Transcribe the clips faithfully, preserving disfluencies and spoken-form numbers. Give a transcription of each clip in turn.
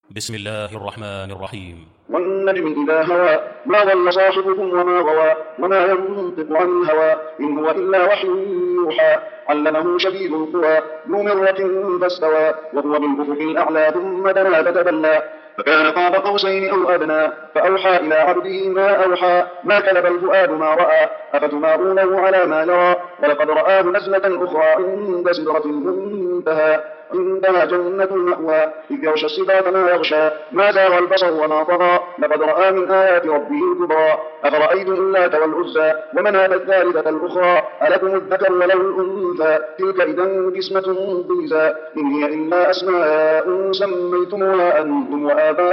بسم الله الرحمن الرحيم. والنجم إذا هوى ما ضل صاحبكم وما غوى وما ينطق عن الهوى إن هو إلا وحي يوحى علمه شديد القوى ذو مرة فاستوى وهو بالأفق الأعلى ثم دنا فتدلى فكان قاب قوسين أو أدنى فأوحى إلى عبده ما أوحى ما كذب الفؤاد ما رأى أفتمارونه على ما يرى ولقد رآه نزلة أخرى عند سدرة المنتهى عندها جنة المأوى إذ يغشى السدرة ما يغشى ما زاغ البصر وما طغى لقد رأى من آيات ربه الكبرى أفرأيتم اللات والعزى ومناة الثالثة الأخرى ألكم الذكر وله الأنثى تلك إذا قسمة ضيزى إن هي إلا أسماء سميتموها أنتم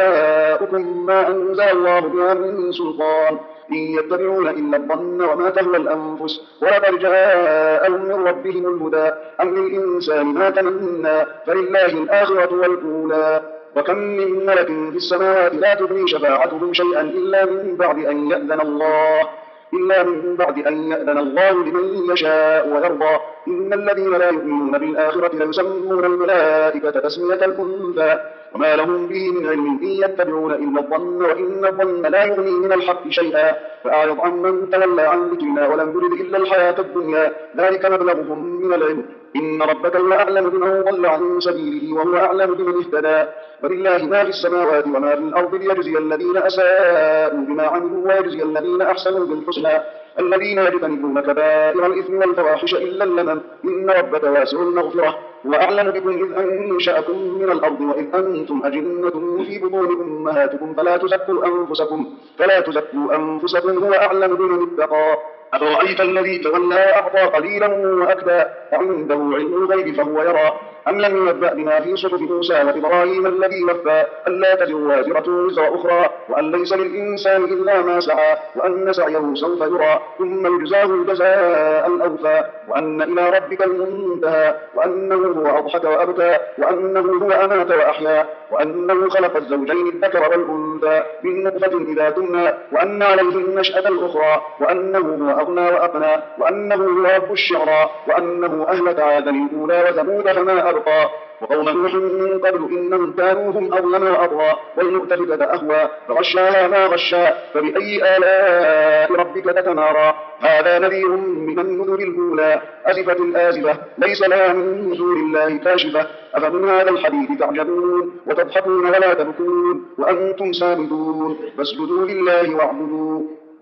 وآباؤكم ما أنزل الله بها من سلطان إن يتبعون إلا الظن وما تهوى الأنفس ولقد جاءهم من ربهم الهدى أم للإنسان ما تمنى فلله الآخرة والأولى وكم من ملك في السماوات لا تغني شفاعتهم شيئا إلا من بعد أن يأذن الله إلا من بعد أن يأذن الله لمن يشاء ويرضى إن الذين لا يؤمنون بالآخرة ليسمون الملائكة تسمية الأنثى وما لهم به من علم إن يتبعون إلا الظن وإن الظن لا يغني من الحق شيئا فأعرض عن من تولى عن ذكرنا ولم يرد إلا الحياة الدنيا ذلك مبلغهم من العلم إن ربك هو أعلم بمن ضل عن سبيله وهو أعلم بمن اهتدى ولله ما في السماوات وما في الأرض ليجزي الذين أساءوا بما عملوا ويجزي الذين أحسنوا بالحسنى الذين يجتنبون كبائر الإثم والفواحش إلا اللمم إن ربك واسع المغفرة هو أعلم بكم إذ أنشأكم من الأرض وإذ أنتم أجنة في بطون أمهاتكم فلا تزكوا أنفسكم فلا تزكوا أنفسكم هو أعلم بمن اتقى أفرأيت الذي تولى وأعطى قليلا وأكدى عنده علم الغيب فهو يرى أم لم ينبأ بما في صحف موسى وإبراهيم الذي وفى ألا تزر وازرة وزر أخرى وأن ليس للإنسان إلا ما سعى وأن سعيه سوف يرى ثم يجزاه الجزاء الأوفى وأن إلى ربك المنتهى وأنه هو أضحك وأبكى وأنه هو أمات وأحيا وأنه خلق الزوجين الذكر والأنثى من نطفة إذا تمنى وأن عليه النشأة الأخرى وأنه هو أغنى وأقنى وأنه هو رب الشعرى وأنه أهلك عادا الأولى وثمود فما أبقى وقوم نوح من قبل إنهم كانوا هم أظلم وأطغى والمؤتفكة أهوى فغشاها ما غشى فبأي آلاء ربك تتمارى هذا نذير من النذر الأولى أزفت الآزفة ليس لها من دون الله كاشفة أفمن هذا الحديث تعجبون وتضحكون ولا تبكون وأنتم سامدون فاسجدوا لله واعبدوا